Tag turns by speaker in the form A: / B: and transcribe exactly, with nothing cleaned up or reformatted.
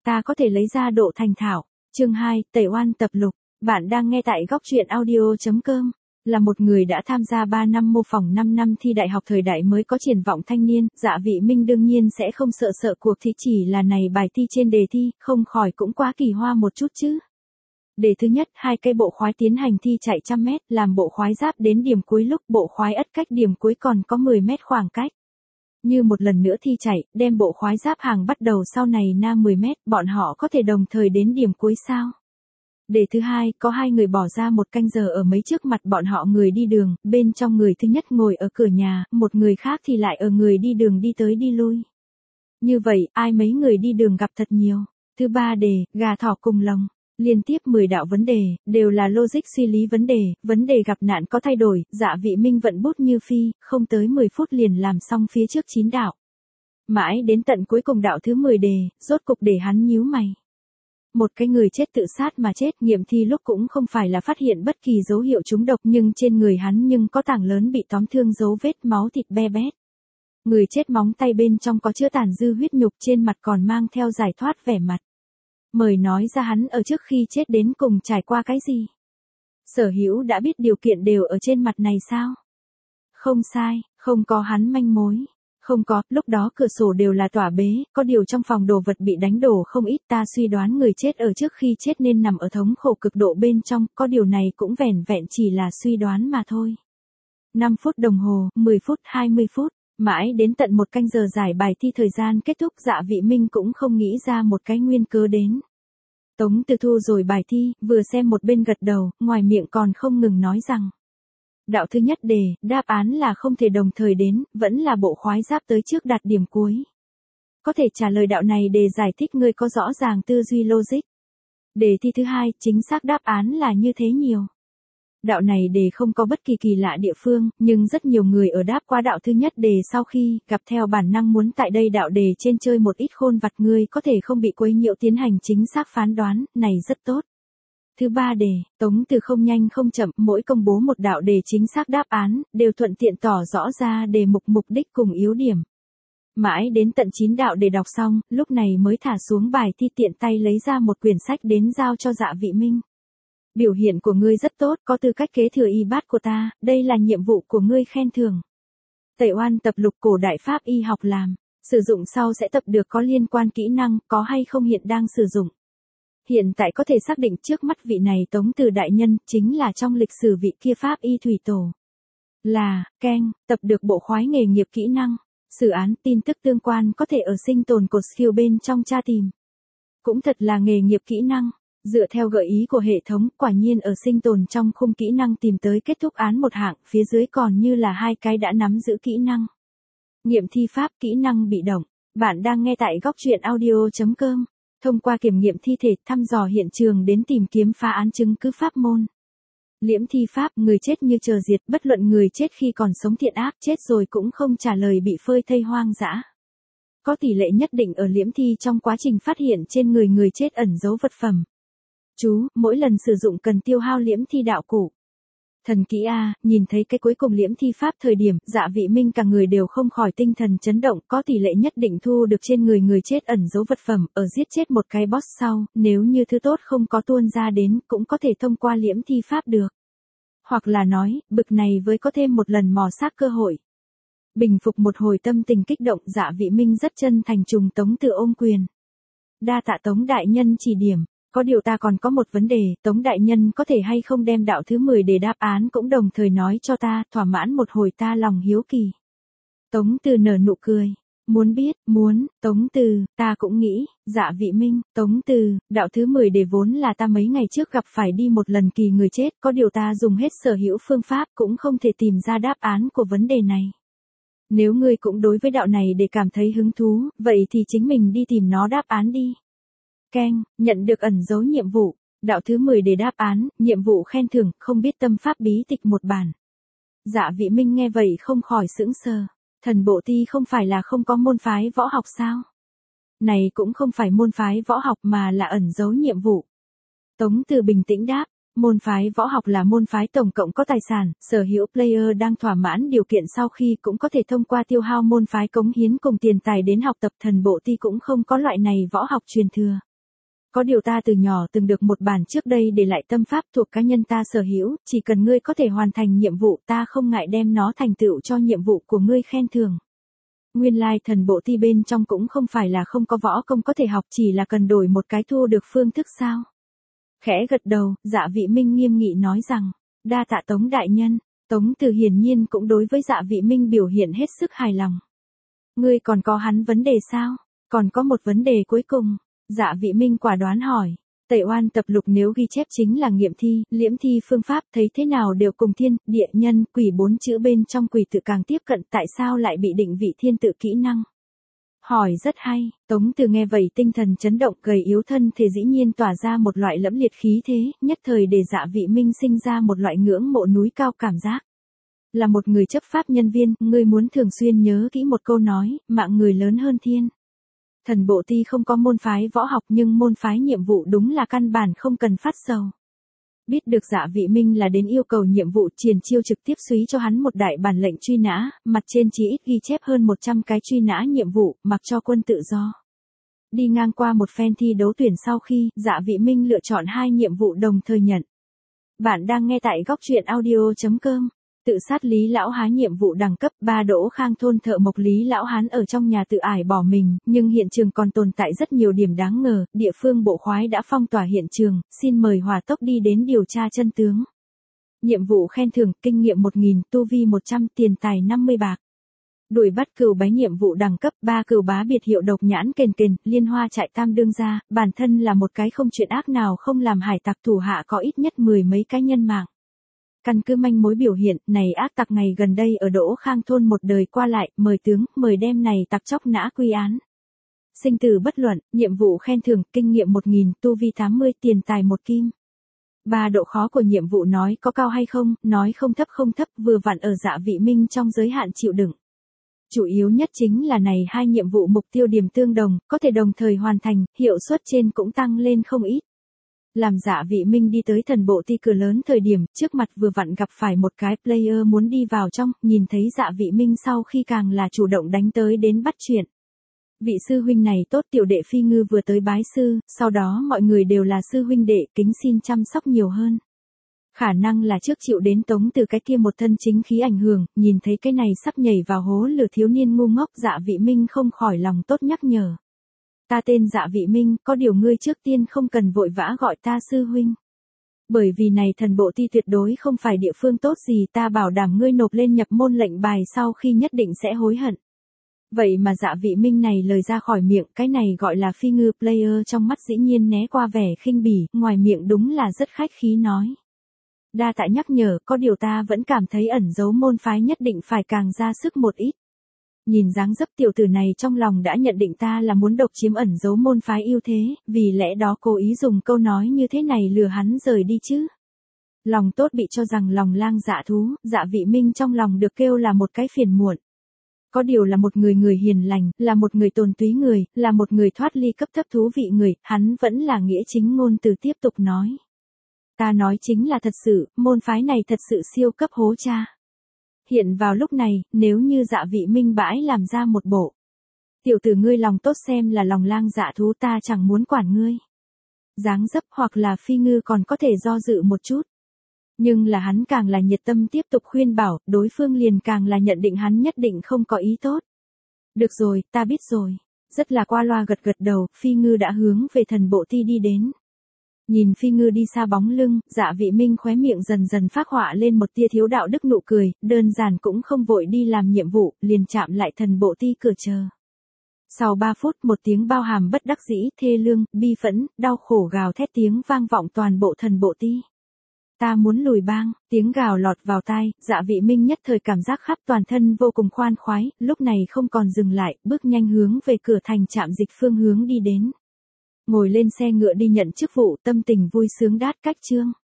A: ta có thể lấy ra độ thành thạo. Chương hai, Tẩy oan tập lục. Bạn đang nghe tại góc truyện audio.com. Là một người đã tham gia ba năm mô phỏng năm năm thi đại học thời đại mới có triển vọng thanh niên, Dạ Vị Minh đương nhiên sẽ không sợ sợ cuộc thi, chỉ là này bài thi trên đề thi, không khỏi cũng quá kỳ hoa một chút chứ. Đề thứ nhất, hai cây bộ khoái tiến hành thi chạy trăm mét, làm bộ khoái giáp đến điểm cuối lúc bộ khoái ất cách điểm cuối còn có mười mét khoảng cách. Như một lần nữa thi chạy, đem bộ khoái giáp hàng bắt đầu sau này na mười mét, bọn họ có thể đồng thời đến điểm cuối sao? Đề thứ hai, có hai người bỏ ra một canh giờ ở mấy trước mặt bọn họ người đi đường, bên trong người thứ nhất ngồi ở cửa nhà, một người khác thì lại ở người đi đường đi tới đi lui. Như vậy, ai mấy người đi đường gặp thật nhiều. Thứ ba đề, gà thỏ cùng lồng. Liên tiếp mười đạo vấn đề, đều là logic suy lý vấn đề, vấn đề gặp nạn có thay đổi, Dạ Vị Minh vận bút như phi, không tới mười phút liền làm xong phía trước chín đạo. Mãi đến tận cuối cùng đạo thứ mười đề, rốt cục để hắn nhíu mày. Một cái người chết tự sát mà chết, nghiệm thi lúc cũng không phải là phát hiện bất kỳ dấu hiệu trúng độc, nhưng trên người hắn nhưng có tảng lớn bị tóm thương dấu vết máu thịt be bét. Người chết móng tay bên trong có chứa tàn dư huyết nhục, trên mặt còn mang theo giải thoát vẻ mặt. Mời nói ra hắn ở trước khi chết đến cùng trải qua cái gì? Sở Hữu đã biết điều kiện đều ở trên mặt này sao? Không sai, không có hắn manh mối. Không có, lúc đó cửa sổ đều là tỏa bế, có điều trong phòng đồ vật bị đánh đổ không ít, ta suy đoán người chết ở trước khi chết nên nằm ở thống khổ cực độ bên trong, có điều này cũng vẻn vẹn chỉ là suy đoán mà thôi. năm phút đồng hồ, mười phút, hai mươi phút, mãi đến tận một canh giờ giải bài thi thời gian kết thúc, Dạ Vị Minh cũng không nghĩ ra một cái nguyên cớ đến. Tống Từ thu rồi bài thi, vừa xem một bên gật đầu, ngoài miệng còn không ngừng nói rằng. Đạo thứ nhất đề, đáp án là không thể đồng thời đến, vẫn là bộ khoái giáp tới trước đạt điểm cuối. Có thể trả lời đạo này để giải thích ngươi có rõ ràng tư duy logic. Đề thi thứ hai, chính xác đáp án là như thế nhiều. Đạo này đề không có bất kỳ kỳ lạ địa phương, nhưng rất nhiều người ở đáp qua đạo thứ nhất đề sau khi gặp theo bản năng muốn tại đây đạo đề trên chơi một ít khôn vặt, ngươi có thể không bị quấy nhiễu tiến hành chính xác phán đoán, này rất tốt. Thứ ba đề, Tống Từ không nhanh không chậm, mỗi công bố một đạo đề chính xác đáp án, đều thuận tiện tỏ rõ ra đề mục mục đích cùng yếu điểm. Mãi đến tận chín đạo đề đọc xong, lúc này mới thả xuống bài thi, tiện tay lấy ra một quyển sách đến giao cho Dạ Vị Minh. Biểu hiện của ngươi rất tốt, có tư cách kế thừa y bát của ta, đây là nhiệm vụ của ngươi, khen thưởng. Tẩy oan tập lục cổ đại pháp y học làm, sử dụng sau sẽ tập được có liên quan kỹ năng, có hay không hiện đang sử dụng. Hiện tại có thể xác định trước mắt vị này Tống Từ đại nhân, chính là trong lịch sử vị kia pháp y thủy tổ. Là, keng, tập được bộ khoái nghề nghiệp kỹ năng, xử án, tin tức tương quan có thể ở sinh tồn cột skill bên trong tra tìm. Cũng thật là nghề nghiệp kỹ năng. Dựa theo gợi ý của hệ thống, quả nhiên ở sinh tồn trong khung kỹ năng tìm tới kết thúc án một hạng, phía dưới còn như là hai cái đã nắm giữ kỹ năng. Nghiệm thi pháp kỹ năng bị động. Bạn đang nghe tại góc truyện audio.com. Thông qua kiểm nghiệm thi thể, thăm dò hiện trường đến tìm kiếm phá án chứng cứ pháp môn. Liễm thi pháp, người chết như chờ diệt, bất luận người chết khi còn sống thiện ác, chết rồi cũng không trả lời bị phơi thây hoang dã. Có tỷ lệ nhất định ở liễm thi trong quá trình phát hiện trên người người chết ẩn dấu vật phẩm. Chú, mỗi lần sử dụng cần tiêu hao liễm thi đạo cụ. Thần kỹ A, nhìn thấy cái cuối cùng liễm thi pháp thời điểm, Dạ Vị Minh cả người đều không khỏi tinh thần chấn động, có tỷ lệ nhất định thu được trên người người chết ẩn dấu vật phẩm, ở giết chết một cái boss sau, nếu như thứ tốt không có tuôn ra đến, cũng có thể thông qua liễm thi pháp được. Hoặc là nói, bực này với có thêm một lần mò xác cơ hội. Bình phục một hồi tâm tình kích động, Dạ Vị Minh rất chân thành trùng Tống Từ ôm quyền. Đa tạ Tống đại nhân chỉ điểm. Có điều ta còn có một vấn đề, Tống đại nhân có thể hay không đem đạo thứ mười để đáp án cũng đồng thời nói cho ta, thỏa mãn một hồi ta lòng hiếu kỳ. Tống Từ nở nụ cười. Muốn biết, muốn, Tống Từ, ta cũng nghĩ, Dạ Vị Minh, Tống Từ, đạo thứ mười để vốn là ta mấy ngày trước gặp phải đi một lần kỳ người chết, có điều ta dùng hết sở hữu phương pháp cũng không thể tìm ra đáp án của vấn đề này. Nếu ngươi cũng đối với đạo này để cảm thấy hứng thú, vậy thì chính mình đi tìm nó đáp án đi. Keng, nhận được ẩn dấu nhiệm vụ, đạo thứ mười để đáp án, nhiệm vụ khen thưởng, không biết tâm pháp bí tịch một bản. Dạ Vị Minh nghe vậy không khỏi sững sờ, thần bộ ti không phải là không có môn phái võ học sao? Này cũng không phải môn phái võ học mà là ẩn dấu nhiệm vụ. Tống Từ bình tĩnh đáp, môn phái võ học là môn phái tổng cộng có tài sản, sở hữu player đang thỏa mãn điều kiện sau khi cũng có thể thông qua tiêu hao môn phái cống hiến cùng tiền tài đến học tập, thần bộ ti cũng không có loại này võ học truyền thừa. Có điều ta từ nhỏ từng được một bản trước đây để lại tâm pháp thuộc cá nhân ta sở hữu, chỉ cần ngươi có thể hoàn thành nhiệm vụ ta không ngại đem nó thành tựu cho nhiệm vụ của ngươi khen thưởng. Nguyên lai thần bộ ti bên trong cũng không phải là không có võ công có thể học, chỉ là cần đổi một cái thu được phương thức sao. Khẽ gật đầu, Dạ Vị Minh nghiêm nghị nói rằng, đa tạ Tống đại nhân. Tống Từ hiển nhiên cũng đối với Dạ Vị Minh biểu hiện hết sức hài lòng. Ngươi còn có hắn vấn đề sao? Còn có một vấn đề cuối cùng. Dạ Vị Minh quả đoán hỏi. Tẩy oan tập lục nếu ghi chép chính là nghiệm thi, liễm thi phương pháp, thấy thế nào đều cùng thiên, địa, nhân, quỷ bốn chữ bên trong quỷ tự càng tiếp cận, tại sao lại bị định vị thiên tự kỹ năng? Hỏi rất hay. Tống Từ nghe vậy tinh thần chấn động, gầy yếu thân thể dĩ nhiên tỏa ra một loại lẫm liệt khí thế, nhất thời để Dạ Vị Minh sinh ra một loại ngưỡng mộ núi cao cảm giác. Là một người chấp pháp nhân viên, ngươi muốn thường xuyên nhớ kỹ một câu nói, mạng người lớn hơn thiên. Thần bộ ti không có môn phái võ học nhưng môn phái nhiệm vụ đúng là căn bản không cần phát sầu. Biết được Dạ Vị Minh là đến yêu cầu nhiệm vụ, Triển Chiêu trực tiếp xúy cho hắn một đại bản lệnh truy nã, mặt trên chỉ ít ghi chép hơn một trăm cái truy nã nhiệm vụ, mặc cho quân tự do. Đi ngang qua một phen thi đấu tuyển sau khi, Dạ Vị Minh lựa chọn hai nhiệm vụ đồng thời nhận. Bạn đang nghe tại góc truyện audio chấm com. Tự sát Lý Lão Hán nhiệm vụ đẳng cấp ba Đỗ Khang thôn thợ mộc Lý Lão Hán ở trong nhà tự ải bỏ mình, nhưng hiện trường còn tồn tại rất nhiều điểm đáng ngờ, địa phương bộ khoái đã phong tỏa hiện trường, xin mời hỏa tốc đi đến điều tra chân tướng. Nhiệm vụ khen thưởng, kinh nghiệm một nghìn, tu vi một trăm, tiền tài năm mươi bạc. Đuổi bắt cừu bái nhiệm vụ đẳng cấp ba Cừu Bá biệt hiệu độc nhãn kền kền, liên hoa trại tam đương gia, bản thân là một cái không chuyện ác nào không làm, hải tặc thủ hạ có ít nhất mười mấy cái nhân mạng. Căn cứ manh mối biểu hiện, này ác tặc ngày gần đây ở Đỗ Khang thôn một đời qua lại, mời tướng, mời đem này tặc chóc nã quy án. Sinh tử bất luận, nhiệm vụ khen thưởng, kinh nghiệm một nghìn, tu vi tám mươi, tiền tài một kim. Ba độ khó của nhiệm vụ nói có cao hay không, nói không thấp không thấp, vừa vặn ở Dạ Vị Minh trong giới hạn chịu đựng. Chủ yếu nhất chính là này hai nhiệm vụ mục tiêu điểm tương đồng, có thể đồng thời hoàn thành, hiệu suất trên cũng tăng lên không ít. Làm Dạ Vị Minh đi tới thần bộ ti cửa lớn thời điểm, trước mặt vừa vặn gặp phải một cái player muốn đi vào trong, nhìn thấy Dạ Vị Minh sau khi càng là chủ động đánh tới đến bắt chuyện. Vị sư huynh này tốt, tiểu đệ Phi Ngư vừa tới bái sư, sau đó mọi người đều là sư huynh đệ, kính xin chăm sóc nhiều hơn. Khả năng là trước chịu đến Tống Từ cái kia một thân chính khí ảnh hưởng, nhìn thấy cái này sắp nhảy vào hố lửa thiếu niên ngu ngốc, Dạ Vị Minh không khỏi lòng tốt nhắc nhở. Ta tên Dạ Vị Minh, có điều ngươi trước tiên không cần vội vã gọi ta sư huynh. Bởi vì này thần bộ ti tuyệt đối không phải địa phương tốt gì, ta bảo đảm ngươi nộp lên nhập môn lệnh bài sau khi nhất định sẽ hối hận. Vậy mà Dạ Vị Minh này lời ra khỏi miệng, cái này gọi là Phi Ngư player trong mắt dĩ nhiên né qua vẻ khinh bỉ, ngoài miệng đúng là rất khách khí nói. Đa tạ nhắc nhở, có điều ta vẫn cảm thấy ẩn giấu môn phái nhất định phải càng ra sức một ít. Nhìn dáng dấp tiểu tử này trong lòng đã nhận định ta là muốn độc chiếm ẩn giấu môn phái ưu thế, vì lẽ đó cố ý dùng câu nói như thế này lừa hắn rời đi chứ. Lòng tốt bị cho rằng lòng lang dạ thú, Dạ Vị Minh trong lòng được kêu là một cái phiền muộn. Có điều là một người người hiền lành, là một người tồn túy người, là một người thoát ly cấp thấp thú vị người, hắn vẫn là nghĩa chính ngôn từ tiếp tục nói. Ta nói chính là thật sự, môn phái này thật sự siêu cấp hố cha. Hiện vào lúc này, nếu như Dạ Vị Minh bãi làm ra một bộ. Tiểu tử ngươi lòng tốt xem là lòng lang dạ thú, ta chẳng muốn quản ngươi. Dáng dấp hoặc là Phi Ngư còn có thể do dự một chút. Nhưng là hắn càng là nhiệt tâm tiếp tục khuyên bảo, đối phương liền càng là nhận định hắn nhất định không có ý tốt. Được rồi, ta biết rồi. Rất là qua loa gật gật đầu, Phi Ngư đã hướng về thần bộ ti đi đến. Nhìn Phi Ngư đi xa bóng lưng, Dạ Vị Minh khóe miệng dần dần phác họa lên một tia thiếu đạo đức nụ cười, đơn giản cũng không vội đi làm nhiệm vụ, liền chạm lại thần bộ ti cửa chờ. Sau ba phút một tiếng bao hàm bất đắc dĩ, thê lương, bi phẫn, đau khổ gào thét tiếng vang vọng toàn bộ thần bộ ti. Ta muốn lùi bang, tiếng gào lọt vào tai, Dạ Vị Minh nhất thời cảm giác khắp toàn thân vô cùng khoan khoái, lúc này không còn dừng lại, bước nhanh hướng về cửa thành trạm dịch phương hướng đi đến. Ngồi lên xe ngựa đi nhận chức vụ, tâm tình vui sướng đát cách chương.